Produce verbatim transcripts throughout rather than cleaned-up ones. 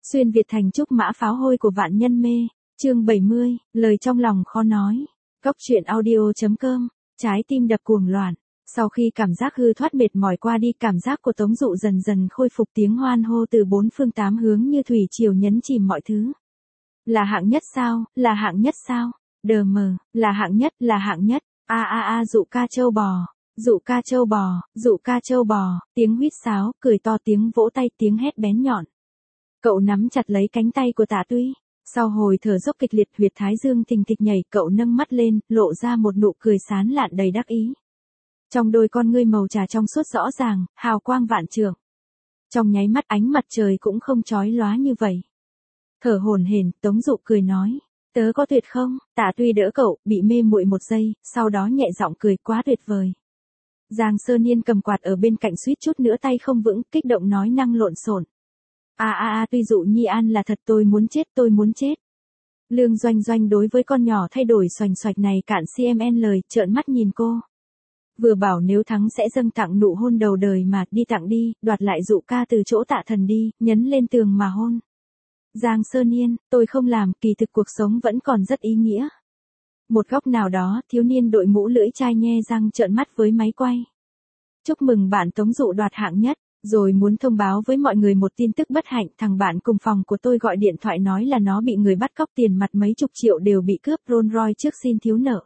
Xuyên Việt thành trúc mã pháo hôi của vạn nhân mê, chương bảy mươi, lời trong lòng khó nói. Cóc truyện audio chấm com, trái tim đập cuồng loạn. Sau khi cảm giác hư thoát mệt mỏi qua đi, cảm giác của Tống Dụ dần dần khôi phục, tiếng hoan hô từ bốn phương tám hướng như thủy triều nhấn chìm mọi thứ. Là hạng nhất sao, là hạng nhất sao, đờ mờ, là hạng nhất, là hạng nhất, a a a Dụ ca châu bò, Dụ ca châu bò, Dụ ca châu bò, tiếng huýt sáo, cười to, tiếng vỗ tay, tiếng hét bén nhọn. Cậu nắm chặt lấy cánh tay của Tạ Tuy, sau hồi thở dốc kịch liệt, huyệt thái dương thình thịch nhảy, cậu nâng mắt lên, lộ ra một nụ cười sán lạn đầy đắc ý. Trong đôi con ngươi màu trà trong suốt rõ ràng, hào quang vạn trượng. Trong nháy mắt ánh mặt trời cũng không chói lóa như vậy. Thở hổn hển, Tống Dụ cười nói, tớ có tuyệt không? Tạ Tuy đỡ cậu, bị mê muội một giây, sau đó nhẹ giọng cười, quá tuyệt vời. Giang Sơ Niên cầm quạt ở bên cạnh suýt chút nữa tay không vững, kích động nói năng lộn xộn. A a a Tuy Dụ Nhi An là thật, tôi muốn chết, tôi muốn chết. Lương Doanh Doanh đối với con nhỏ thay đổi xoành xoạch này cạn cm lời, trợn mắt nhìn cô. Vừa bảo nếu thắng sẽ dâng tặng nụ hôn đầu đời mà, đi tặng đi, đoạt lại Dụ ca từ chỗ Tạ Thần đi, nhấn lên tường mà hôn. Giang Sơ Niên, tôi không làm, kỳ thực cuộc sống vẫn còn rất ý nghĩa. Một góc nào đó, thiếu niên đội mũ lưỡi chai nhe răng trợn mắt với máy quay. Chúc mừng bạn Tống Dụ đoạt hạng nhất, rồi muốn thông báo với mọi người một tin tức bất hạnh, thằng bạn cùng phòng của tôi gọi điện thoại nói là nó bị người bắt cóc, tiền mặt mấy chục triệu đều bị cướp, Rolls Royce trước xin thiếu nợ.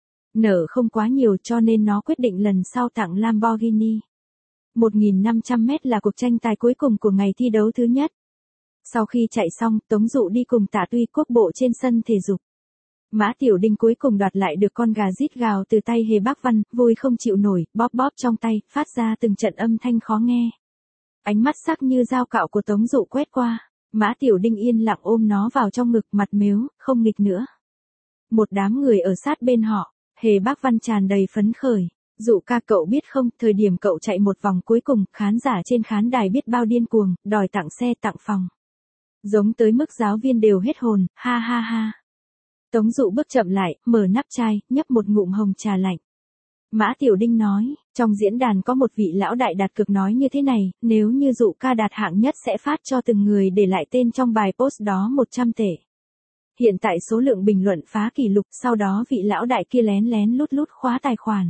Nợ không quá nhiều cho nên nó quyết định lần sau tặng Lamborghini. một nghìn năm trăm mét là cuộc tranh tài cuối cùng của ngày thi đấu thứ nhất. Sau khi chạy xong, Tống Dụ đi cùng Tạ Tuy quốc bộ trên sân thể dục. Mã Tiểu Đinh cuối cùng đoạt lại được con gà rít gào từ tay Hề Bác Văn, vui không chịu nổi, bóp bóp trong tay, phát ra từng trận âm thanh khó nghe. Ánh mắt sắc như dao cạo của Tống Dụ quét qua, Mã Tiểu Đinh yên lặng ôm nó vào trong ngực, mặt mếu, không nghịch nữa. Một đám người ở sát bên họ, Hề Bác Văn tràn đầy phấn khởi. Dụ ca, cậu biết không, thời điểm cậu chạy một vòng cuối cùng, khán giả trên khán đài biết bao điên cuồng, đòi tặng xe tặng phòng. Giống tới mức giáo viên đều hết hồn, ha ha ha. Tống Dụ bước chậm lại, mở nắp chai, nhấp một ngụm hồng trà lạnh. Mã Tiểu Đinh nói, trong diễn đàn có một vị lão đại đặt cược nói như thế này, nếu như Dụ ca đạt hạng nhất sẽ phát cho từng người để lại tên trong bài post đó một trăm tệ. Hiện tại số lượng bình luận phá kỷ lục, sau đó vị lão đại kia lén lén lút lút khóa tài khoản.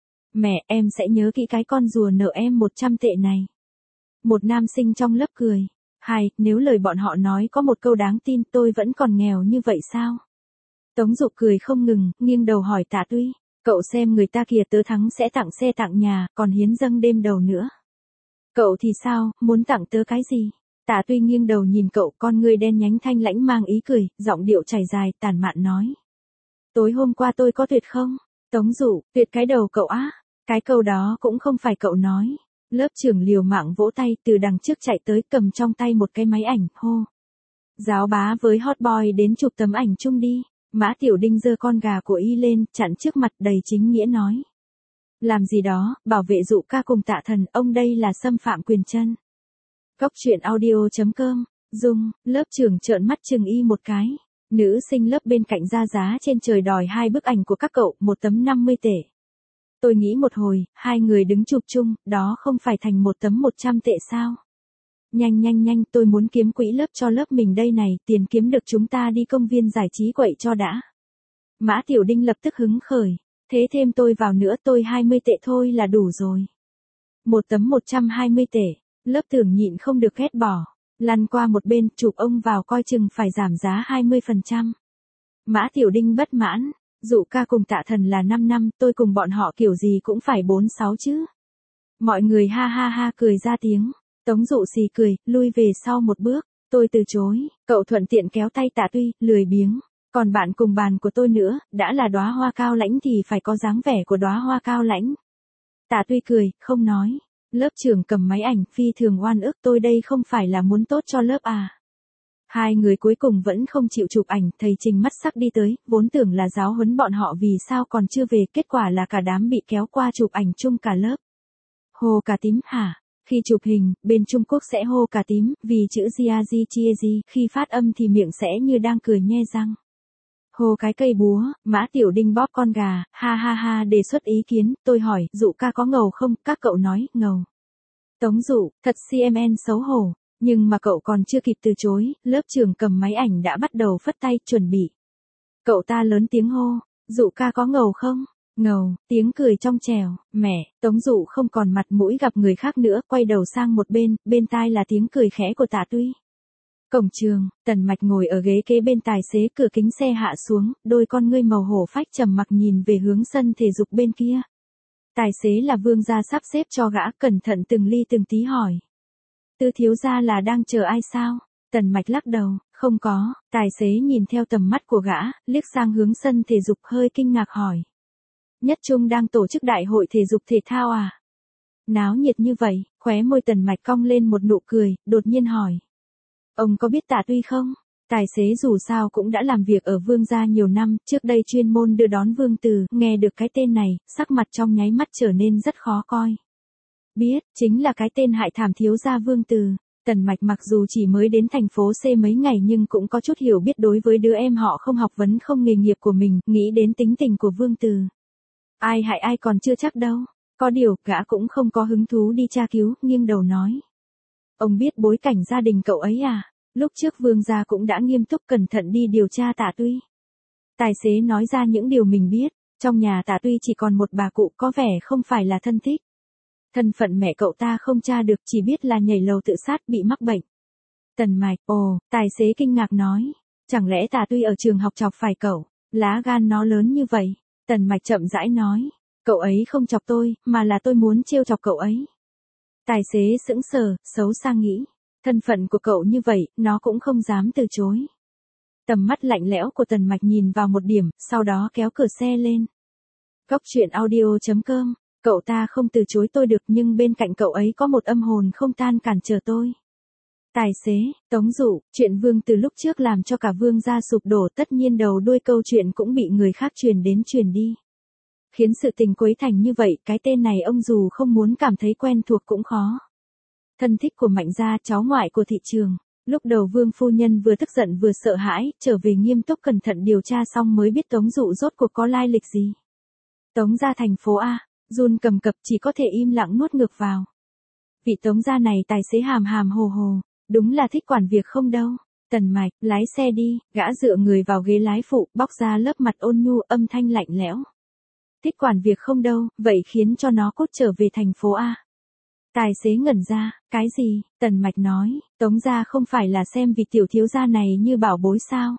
Mẹ, em sẽ nhớ kỹ cái con rùa nợ em một trăm tệ này. Một nam sinh trong lớp cười. Hai, nếu lời bọn họ nói có một câu đáng tin, tôi vẫn còn nghèo như vậy sao? Tống Dụ cười không ngừng, nghiêng đầu hỏi Tạ Tuy, cậu xem người ta kìa, tớ thắng sẽ tặng xe tặng nhà, còn hiến dâng đêm đầu nữa. Cậu thì sao, muốn tặng tớ cái gì? Tạ Tuy nghiêng đầu nhìn cậu, con ngươi đen nhánh thanh lãnh mang ý cười, giọng điệu chảy dài, tàn mạn nói. Tối hôm qua tôi có tuyệt không? Tống Dụ, tuyệt cái đầu cậu á, cái câu đó cũng không phải cậu nói. Lớp trưởng liều mạng vỗ tay, từ đằng trước chạy tới, cầm trong tay một cái máy ảnh, hô. Giáo bá với hot boy đến chụp tấm ảnh chung đi. Mã Tiểu Đinh giơ con gà của y lên, chặn trước mặt, đầy chính nghĩa nói. Làm gì đó, bảo vệ Dụ ca cùng Tạ Thần, ông đây là xâm phạm quyền chân. Cóc truyện audio chấm com, Dung, lớp trưởng trợn mắt chừng y một cái. Nữ sinh lớp bên cạnh ra giá trên trời đòi hai bức ảnh của các cậu, một tấm năm mươi tệ. Tôi nghĩ một hồi, hai người đứng chụp chung, đó không phải thành một tấm một trăm tệ sao? Nhanh nhanh nhanh, tôi muốn kiếm quỹ lớp cho lớp mình đây này, tiền kiếm được chúng ta đi công viên giải trí quậy cho đã. Mã Tiểu Đinh lập tức hứng khởi, thế thêm tôi vào nữa, tôi hai mươi tệ thôi là đủ rồi. Một tấm một trăm hai mươi tệ, lớp tưởng nhịn không được ghét bỏ, lăn qua một bên, chụp ông vào coi chừng phải giảm giá hai mươi phần trăm. Mã Tiểu Đinh bất mãn. Dụ ca cùng Tạ Thần là năm năm, tôi cùng bọn họ kiểu gì cũng phải bốn sáu chứ. Mọi người ha ha ha cười ra tiếng. Tống Dụ xì cười, lui về sau một bước. Tôi từ chối, cậu thuận tiện kéo tay Tạ Tuy, lười biếng. Còn bạn cùng bàn của tôi nữa, đã là đóa hoa cao lãnh thì phải có dáng vẻ của đóa hoa cao lãnh. Tạ Tuy cười, không nói. Lớp trưởng cầm máy ảnh, phi thường oan ức, tôi đây không phải là muốn tốt cho lớp à. Hai người cuối cùng vẫn không chịu chụp ảnh, thầy Trình mắt sắc đi tới, vốn tưởng là giáo huấn bọn họ vì sao còn chưa về, kết quả là cả đám bị kéo qua chụp ảnh chung cả lớp. Hô cà tím hả? Khi chụp hình, bên Trung Quốc sẽ hô cà tím, vì chữ Jiaji Chiezi, khi phát âm thì miệng sẽ như đang cười nhe răng. Hô cái cây búa, Mã Tiểu Đinh bóp con gà, ha ha ha đề xuất ý kiến, tôi hỏi, Dụ ca có ngầu không, các cậu nói, ngầu. Tống Dụ, thật cm xấu hổ. Nhưng mà cậu còn chưa kịp từ chối, lớp trưởng cầm máy ảnh đã bắt đầu phất tay, chuẩn bị. Cậu ta lớn tiếng hô, Dụ ca có ngầu không? Ngầu, tiếng cười trong trẻo, mẹ, Tống Dụ không còn mặt mũi gặp người khác nữa, quay đầu sang một bên, bên tai là tiếng cười khẽ của Tạ Tuy. Cổng trường, Tần Mạch ngồi ở ghế kế bên tài xế, cửa kính xe hạ xuống, đôi con ngươi màu hổ phách trầm mặc nhìn về hướng sân thể dục bên kia. Tài xế là Vương gia sắp xếp cho gã, cẩn thận từng ly từng tí hỏi. Tư thiếu gia là đang chờ ai sao? Tần Mạch lắc đầu, không có, tài xế nhìn theo tầm mắt của gã, liếc sang hướng sân thể dục hơi kinh ngạc hỏi. Nhất Trung đang tổ chức đại hội thể dục thể thao à? Náo nhiệt như vậy, khóe môi Tần Mạch cong lên một nụ cười, đột nhiên hỏi. Ông có biết Tạ Tuy không? Tài xế dù sao cũng đã làm việc ở Vương gia nhiều năm, trước đây chuyên môn đưa đón Vương Từ, nghe được cái tên này, sắc mặt trong nháy mắt trở nên rất khó coi. Biết, chính là cái tên hại thảm thiếu gia Vương Từ. Tần Mạch mặc dù chỉ mới đến thành phố C mấy ngày nhưng cũng có chút hiểu biết đối với đứa em họ không học vấn không nghề nghiệp của mình, nghĩ đến tính tình của Vương Từ. Ai hại ai còn chưa chắc đâu, có điều, gã cũng không có hứng thú đi tra cứu, nghiêng đầu nói. Ông biết bối cảnh gia đình cậu ấy à? Lúc trước Vương gia cũng đã nghiêm túc cẩn thận đi điều tra Tạ Tuy. Tài xế nói ra những điều mình biết, trong nhà Tạ Tuy chỉ còn một bà cụ có vẻ không phải là thân thích. Thân phận mẹ cậu ta không tra được, chỉ biết là nhảy lầu tự sát bị mắc bệnh. Tần Mạch, ồ, tài xế kinh ngạc nói, chẳng lẽ Tạ Tuy ở trường học chọc phải cậu, lá gan nó lớn như vậy. Tần Mạch chậm rãi nói, cậu ấy không chọc tôi, mà là tôi muốn trêu chọc cậu ấy. Tài xế sững sờ, xấu xa nghĩ, thân phận của cậu như vậy, nó cũng không dám từ chối. Tầm mắt lạnh lẽo của Tần Mạch nhìn vào một điểm, sau đó kéo cửa xe lên. Góc truyện audio chấm com, cậu ta không từ chối tôi được nhưng bên cạnh cậu ấy có một âm hồn không tan cản trở tôi. Tài xế, Tống Dụ, chuyện Vương từ lúc trước làm cho cả Vương gia sụp đổ, tất nhiên đầu đuôi câu chuyện cũng bị người khác truyền đến truyền đi. Khiến sự tình quấy thành như vậy, cái tên này ông dù không muốn cảm thấy quen thuộc cũng khó. Thân thích của Mạnh gia, cháu ngoại của thị trường. Lúc đầu Vương phu nhân vừa tức giận vừa sợ hãi, trở về nghiêm túc cẩn thận điều tra xong mới biết Tống Dụ rốt cuộc có lai lịch gì. Tống gia thành phố A, run cầm cập chỉ có thể im lặng nuốt ngược vào. Vị Tống gia này tài xế hàm hàm hồ hồ, đúng là thích quản việc không đâu. Tần Mạch, lái xe đi, gã dựa người vào ghế lái phụ, bóc ra lớp mặt ôn nhu, âm thanh lạnh lẽo. Thích quản việc không đâu, vậy khiến cho nó cốt trở về thành phố A. Tài xế ngẩn ra, cái gì? Tần Mạch nói, Tống gia không phải là xem vị tiểu thiếu gia này như bảo bối sao?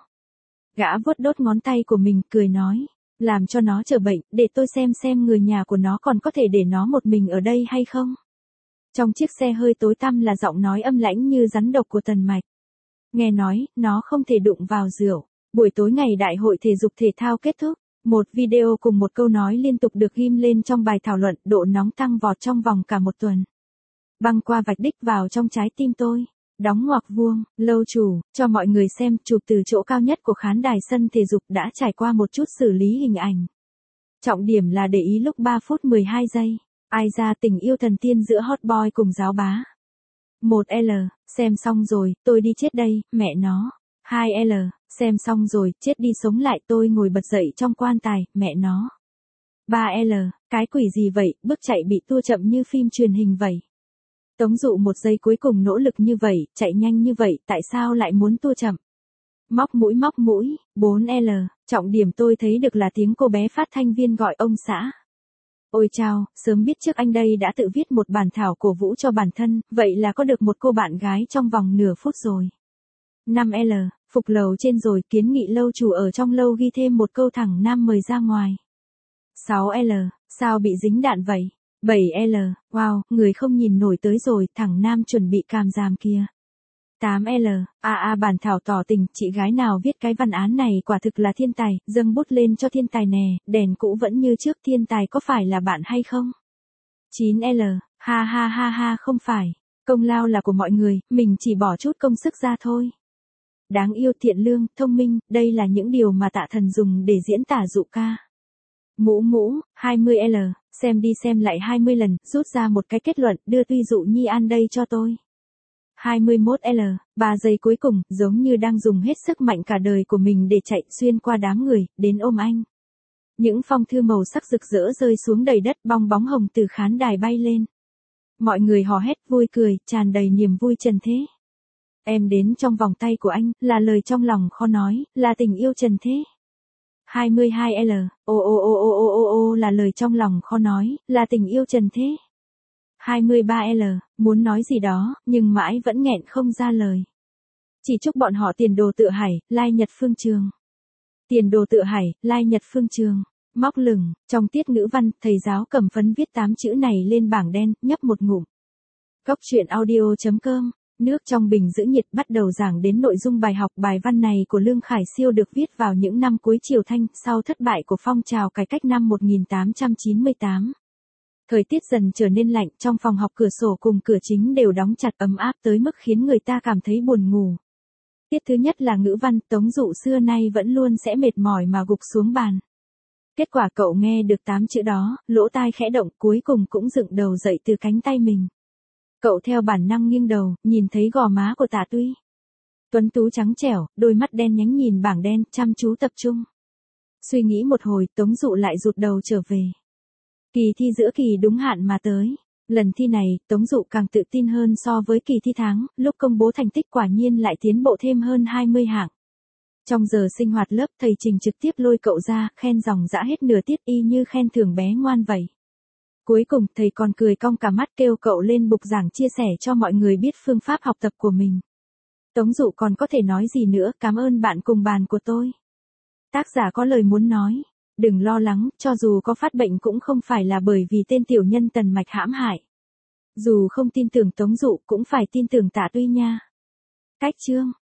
Gã vuốt đốt ngón tay của mình, cười nói, làm cho nó trở bệnh, để tôi xem xem người nhà của nó còn có thể để nó một mình ở đây hay không? Trong chiếc xe hơi tối tăm là giọng nói âm lãnh như rắn độc của Tần Mạch. Nghe nói, nó không thể đụng vào rượu. Buổi tối ngày đại hội thể dục thể thao kết thúc, một video cùng một câu nói liên tục được ghim lên trong bài thảo luận, độ nóng tăng vọt trong vòng cả một tuần. Băng qua vạch đích vào trong trái tim tôi. Đóng ngoặc vuông, lâu chủ, cho mọi người xem, chụp từ chỗ cao nhất của khán đài sân thể dục đã trải qua một chút xử lý hình ảnh. Trọng điểm là để ý lúc ba phút mười hai giây. Ai ra tình yêu thần tiên giữa hot boy cùng giáo bá. một L, xem xong rồi, tôi đi chết đây, mẹ nó. hai L, xem xong rồi, chết đi sống lại, tôi ngồi bật dậy trong quan tài, mẹ nó. ba L, cái quỷ gì vậy, bước chạy bị tua chậm như phim truyền hình vậy. Tống Dụ một giây cuối cùng nỗ lực như vậy, chạy nhanh như vậy, tại sao lại muốn tua chậm? Móc mũi móc mũi, bốn L, trọng điểm tôi thấy được là tiếng cô bé phát thanh viên gọi ông xã. Ôi chao, sớm biết trước anh đây đã tự viết một bản thảo cổ vũ cho bản thân, vậy là có được một cô bạn gái trong vòng nửa phút rồi. năm L, phục lầu trên rồi, kiến nghị lâu chủ ở trong lâu ghi thêm một câu thẳng nam mời ra ngoài. sáu L, sao bị dính đạn vậy? bảy L, wow, người không nhìn nổi tới rồi, thằng nam chuẩn bị càm giàm kia. tám L, a a bản thảo tỏ tình, chị gái nào viết cái văn án này quả thực là thiên tài, dâng bút lên cho thiên tài nè, đèn cũ vẫn như trước, thiên tài có phải là bạn hay không? chín L, ha ha ha ha không phải, công lao là của mọi người, mình chỉ bỏ chút công sức ra thôi. Đáng yêu, thiện lương, thông minh, đây là những điều mà Tạ Thần dùng để diễn tả Dụ ca. Mũ mũ, hai mươi L, xem đi xem lại hai mươi lần, rút ra một cái kết luận, đưa Tuy Dụ Nhi An đây cho tôi. hai mươi mốt L, ba giây cuối cùng, giống như đang dùng hết sức mạnh cả đời của mình để chạy xuyên qua đám người, đến ôm anh. Những phong thư màu sắc rực rỡ rơi xuống đầy đất, bong bóng hồng từ khán đài bay lên. Mọi người hò hét vui cười, tràn đầy niềm vui trần thế. Em đến trong vòng tay của anh, là lời trong lòng khó nói, là tình yêu trần thế. hai mươi hai L, ô ô ô ô ô ô ô là lời trong lòng khó nói, là tình yêu trần thế. hai mươi ba L, muốn nói gì đó, nhưng mãi vẫn nghẹn không ra lời. Chỉ chúc bọn họ tiền đồ tự hải, lai nhật phương trường. Tiền đồ tự hải, lai nhật phương trường. Móc lửng, trong tiết ngữ văn, thầy giáo cầm phấn viết tám chữ này lên bảng đen, nhấp một ngụm. Cốc truyện audio.com, nước trong bình giữ nhiệt bắt đầu giảng đến nội dung bài học. Bài văn này của Lương Khải Siêu được viết vào những năm cuối Triều Thanh, sau thất bại của phong trào cải cách năm một nghìn tám trăm chín mươi tám. Thời tiết dần trở nên lạnh, trong phòng học cửa sổ cùng cửa chính đều đóng chặt, ấm áp tới mức khiến người ta cảm thấy buồn ngủ. Tiết thứ nhất là ngữ văn, Tống Dụ xưa nay vẫn luôn sẽ mệt mỏi mà gục xuống bàn. Kết quả cậu nghe được tám chữ đó, lỗ tai khẽ động, cuối cùng cũng dựng đầu dậy từ cánh tay mình. Cậu theo bản năng nghiêng đầu, nhìn thấy gò má của Tạ Tuy. Tuấn tú trắng trẻo, đôi mắt đen nhánh nhìn bảng đen, chăm chú tập trung. Suy nghĩ một hồi, Tống Dụ lại rụt đầu trở về. Kỳ thi giữa kỳ đúng hạn mà tới. Lần thi này, Tống Dụ càng tự tin hơn so với kỳ thi tháng, lúc công bố thành tích quả nhiên lại tiến bộ thêm hơn hai mươi hạng. Trong giờ sinh hoạt lớp, thầy Trình trực tiếp lôi cậu ra, khen ròng rã hết nửa tiết y như khen thưởng bé ngoan vậy. Cuối cùng, thầy còn cười cong cả mắt kêu cậu lên bục giảng chia sẻ cho mọi người biết phương pháp học tập của mình. Tống Dụ còn có thể nói gì nữa, cảm ơn bạn cùng bàn của tôi. Tác giả có lời muốn nói. Đừng lo lắng, cho dù có phát bệnh cũng không phải là bởi vì tên tiểu nhân Tần Mạch hãm hại. Dù không tin tưởng Tống Dụ cũng phải tin tưởng Tạ Tuy nha. Cách chương